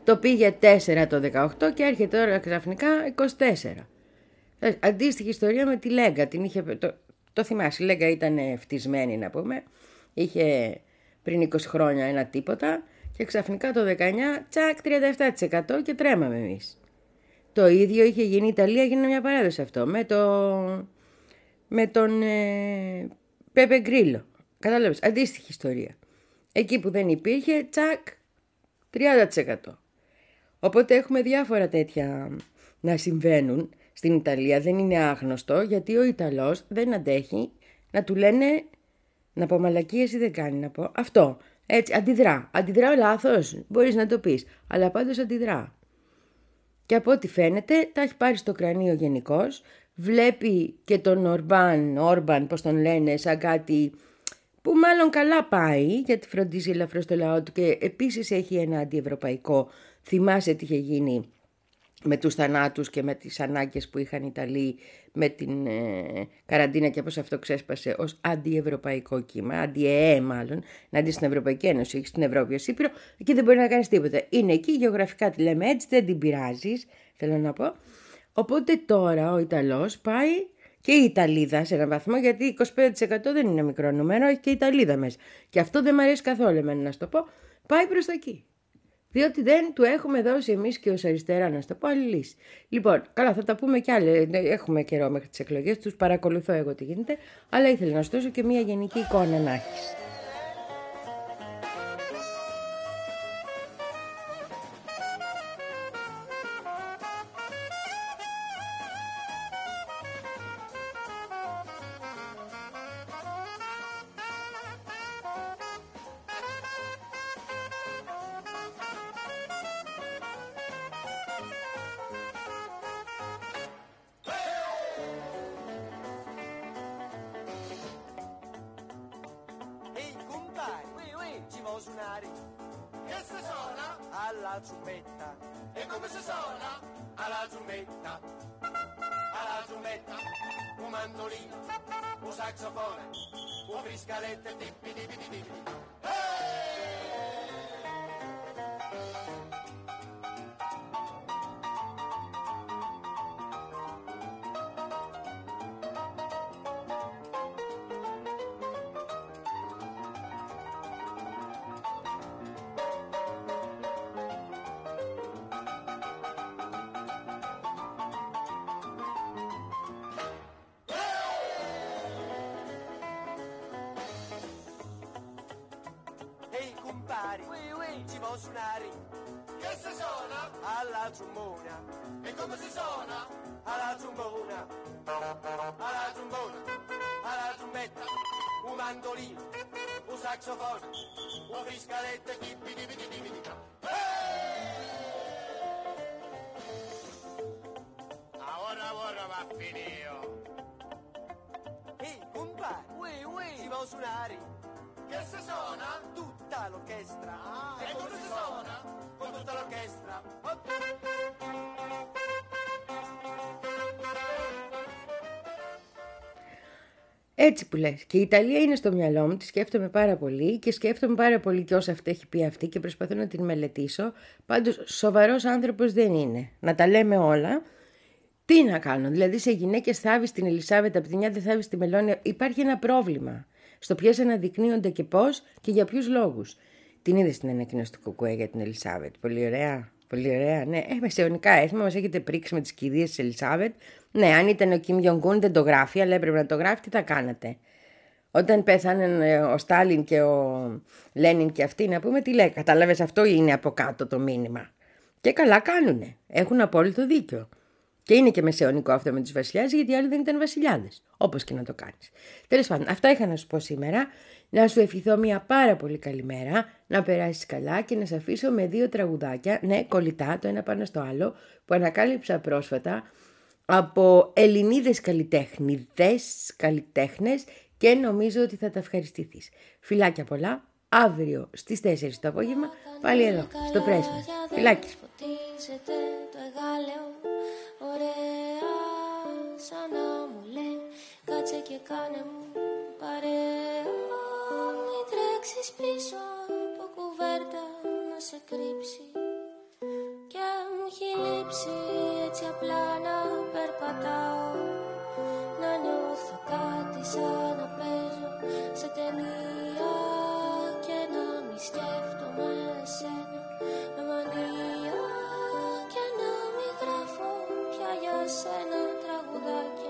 Το πήγε τέσσερα το δεκαοκτώ και έρχεται τώρα ξαφνικά είκοσι τέσσερα. Αντίστοιχη ιστορία με τη Λέγκα. Την είχε, το, το θυμάσαι, η Λέγκα ήταν φτισμένη να πούμε. Είχε πριν είκοσι χρόνια ένα τίποτα και ξαφνικά το δεκαεννιά τσακ τριάντα επτά τοις εκατό και τρέμαμε εμείς. Το ίδιο είχε γίνει η Ιταλία, έγινε μια παράδοση αυτό με, το, με τον ε, Πέπε Γκρίλο. Κατάλαβες, αντίστοιχη ιστορία. Εκεί που δεν υπήρχε τσακ τριάντα τοις εκατό. Οπότε έχουμε διάφορα τέτοια να συμβαίνουν στην Ιταλία. Δεν είναι άγνωστο γιατί ο Ιταλός δεν αντέχει να του λένε να πω μαλακίες ή δεν κάνει να πω. Αυτό, έτσι, αντιδρά. Αντιδρά λάθος, μπορείς να το πεις, αλλά πάντως αντιδρά. Και από ό,τι φαίνεται τα έχει πάρει στο κρανίο γενικώς. Βλέπει και τον Ορμπάν, Όρμπαν πώς τον λένε, σαν κάτι που μάλλον καλά πάει γιατί φροντίζει ελαφρώς το λαό του και επίσης έχει ένα αντιευρωπαϊκό. Θυμάσαι τι είχε γίνει με τους θανάτους και με τις ανάγκες που είχαν οι Ιταλοί με την ε, καραντίνα και πώς αυτό ξέσπασε ως αντιευρωπαϊκό κύμα, αντιεέ μάλλον, αντί στην Ευρωπαϊκή Ένωση, όχι στην Ευρώπη ως Ήπειρο, εκεί δεν μπορεί να κάνεις τίποτα. Είναι εκεί, γεωγραφικά τη λέμε έτσι, δεν την πειράζεις, θέλω να πω. Οπότε τώρα ο Ιταλός πάει και η Ιταλίδα σε έναν βαθμό, γιατί είκοσι πέντε τοις εκατό δεν είναι μικρό νούμερο, έχει και η Ιταλίδα μέσα. Και αυτό δεν μου αρέσει καθόλου εμένα να σου το πω, πάει προς τα εκεί. Διότι δεν του έχουμε δώσει εμείς και ως αριστερά, να στο πω, άλλη λύση. Λοιπόν, καλά, θα τα πούμε κι άλλοι. Έχουμε καιρό μέχρι τις εκλογές, τους παρακολουθώ εγώ τι γίνεται, αλλά ήθελα να σου δώσω και μια γενική εικόνα να έχεις. Ci può suonare. Che si suona? Alla trombona. E come si suona? Alla trombona. Alla trombona. Alla trombetta. Un mandolino. Un saxofono. Un fiscaletto. Tippi tippi tippi tippi. Ora ora va a finire. Ehi, compare. Ui, ui. Ci può suonare. Che si suona? Tutta l'orchestra. Ah, e come si suona? Con tutta l'orchestra. Έτσι που λες. Και η Ιταλία είναι στο μυαλό μου, τη σκέφτομαι πάρα πολύ και σκέφτομαι πάρα πολύ και όσα αυτή έχει πει αυτή και προσπαθώ να την μελετήσω. Πάντως σοβαρός άνθρωπος δεν είναι. Να τα λέμε όλα. Τι να κάνω, δηλαδή σε γυναίκες θάβεις την Ελισάβετ, από τη μια δεν θάβεις τη Μελώνια. Υπάρχει ένα πρόβλημα στο ποιες αναδεικνύονται και πώς και για ποιους λόγους. Την είδες στην ανακοίνωση του Κουκουέ για την Ελισάβετ. Πολύ ωραία. Πολύ ωραία. Ναι, ε, μεσαιωνικά έθιμα μας έχετε πρίξει με τις κηδείες της Ελισάβετ. Ναι, αν ήταν ο Κιμ Γιονγκούν δεν το γράφει, αλλά έπρεπε να το γράφει, τι θα κάνατε. Όταν πέθανε ο Στάλιν και ο Λένιν και αυτοί, να πούμε τι λέει. Κατάλαβες, αυτό είναι από κάτω το μήνυμα. Και καλά κάνουνε. Έχουν απόλυτο δίκιο. Και είναι και μεσαιωνικό αυτό με τους βασιλιάδες, γιατί οι άλλοι δεν ήταν βασιλιάδες. Όπως και να το κάνεις. Τέλος πάντων, αυτά είχα να σου πω σήμερα. Να σου ευχηθώ μια πάρα πολύ καλή μέρα, να περάσεις καλά και να σε αφήσω με δύο τραγουδάκια, ναι, κολλητά, το ένα πάνω στο άλλο, που ανακάλυψα πρόσφατα από Ελληνίδες καλλιτέχνηδες, καλλιτέχνες και νομίζω ότι θα τα ευχαριστηθείς. Φιλάκια πολλά, αύριο στις τέσσερις το απόγευμα, πάλι εδώ, στο Πρέσβες. Φιλάκια. Ωραία, σαν να μου λέει, κάτσε και κάνε μου παρέα. Μην τρέξεις πίσω από κουβέρτα να σε κρύψει. απλά να περπατάω, να νιώθω κάτι σαν να παίζω σε ταινία και να μη σκέφτομαι εσένα με μανία και να μη γράφω πια για σένα τραγουδάκια.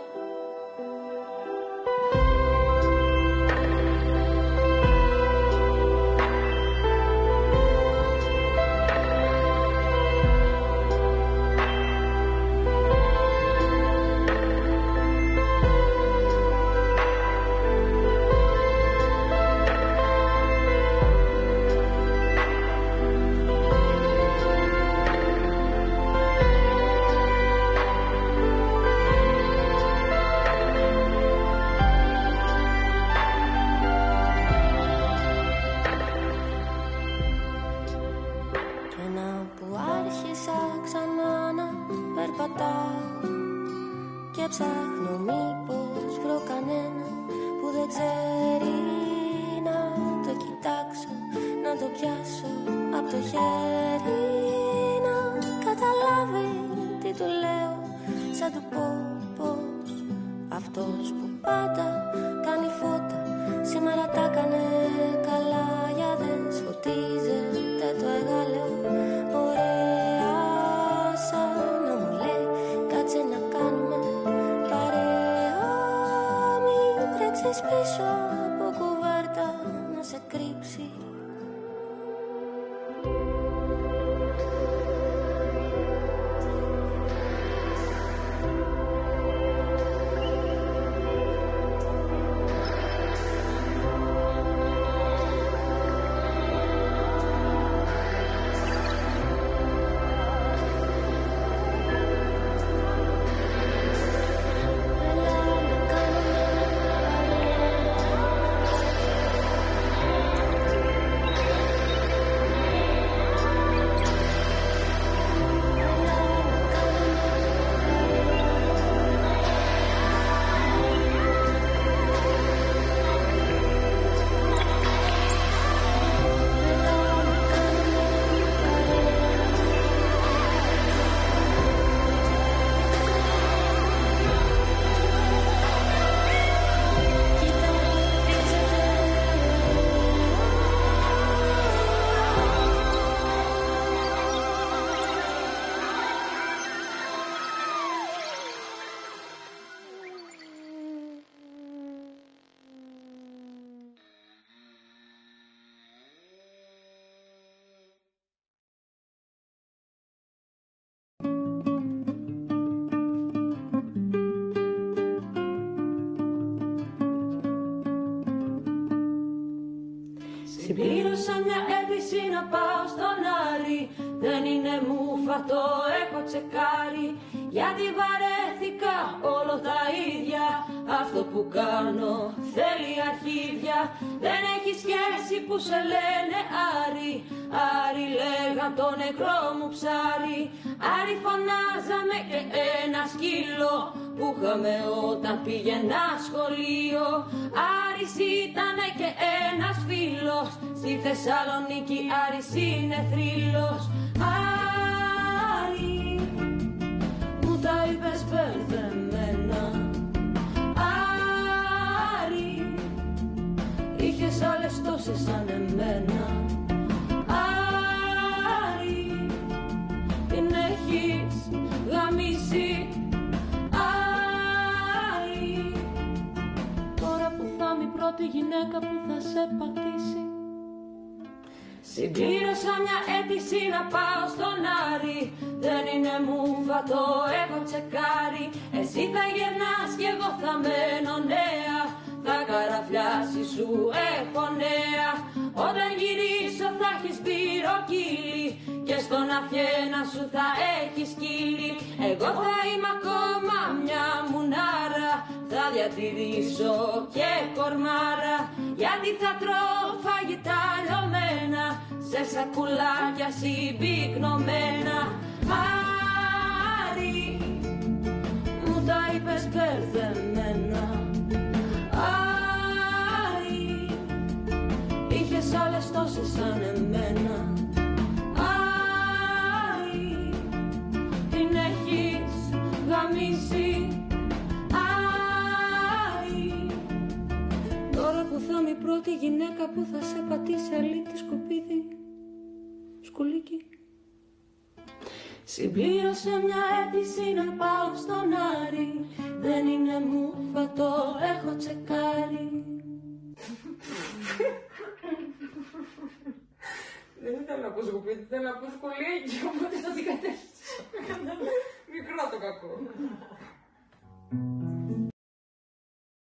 Και ψάχνω μήπως βρω κανένα που δεν ξέρει να το κοιτάξω, να το πιάσω από το χέρι, να καταλάβει τι του λέω, σαν του πω πως αυτός που πάντα κάνει φώτα σήμερα τα έκανε καλά, για δες φωτίζεται το εγάλεο ωραία, σαν να μου λέει κάτσε να κάνουμε παρέα, μην τρέξεις πίσω από κουβέρτα να σε κρύψει. Συμπλήρωσα μια αίτηση να πάω στον Άρη, δεν είναι μούφα, το έχω τσεκάρει, γιατί βαρέθηκα όλο τα ίδια, αυτό που κάνω θέλει αρχίδια, δεν έχει σχέση που σε λένε Άρη, Άρη λέγαν το νεκρό μου ψάρι, Άρη φωνάζαμε και ένα σκύλο που είχαμε όταν πήγαινα σχολείο, Άρης ήτανε και ένας φίλος, στη Θεσσαλονίκη Άρης είναι θρύλος. Άρη, μου τα είπες μπερδεμένα, Άρη, είχες άλλες τόσες σαν εμένα, Άρη, την έχεις γαμίσει, Άρη, τώρα που θα είμαι η πρώτη γυναίκα που θα σε πατήσει. Συμπλήρωσα μια αίτηση να πάω στον Άρη, δεν είναι μούφα, το έχω τσεκάρει, εσύ θα γερνάς κι εγώ θα μένω νέα, θα καραφλιάσει σου έχω νέα, όταν γυρίσω θα έχεις πυροκύλι και στον αφιένα σου θα έχεις σκύλι, εγώ θα είμαι ακόμα μια μουνάρα, θα διατηρήσω και κορμάρα, γιατί θα τρώω φαγητά λιωμένα σε σακουλάκια συμπυκνωμένα. Άρη, μου τα είπες μπερδεμένα, Άρη, είχες άλλες τόσες σαν εμένα, Άρη, την έχεις Συγγνώμη, πρώτη γυναίκα που θα σε πατήσει αλήτη σκουπίδι. Σκουλίκι. Συμπλήρωσε μια αίτηση να πάω στον Άρη. Δεν είναι μούφα, το έχω τσεκάρει. Δεν ήθελα να πω σκουπίδι, θέλω να πω σκουλίκι, οπότε θα την κατέστησα. Μικρό το κακό.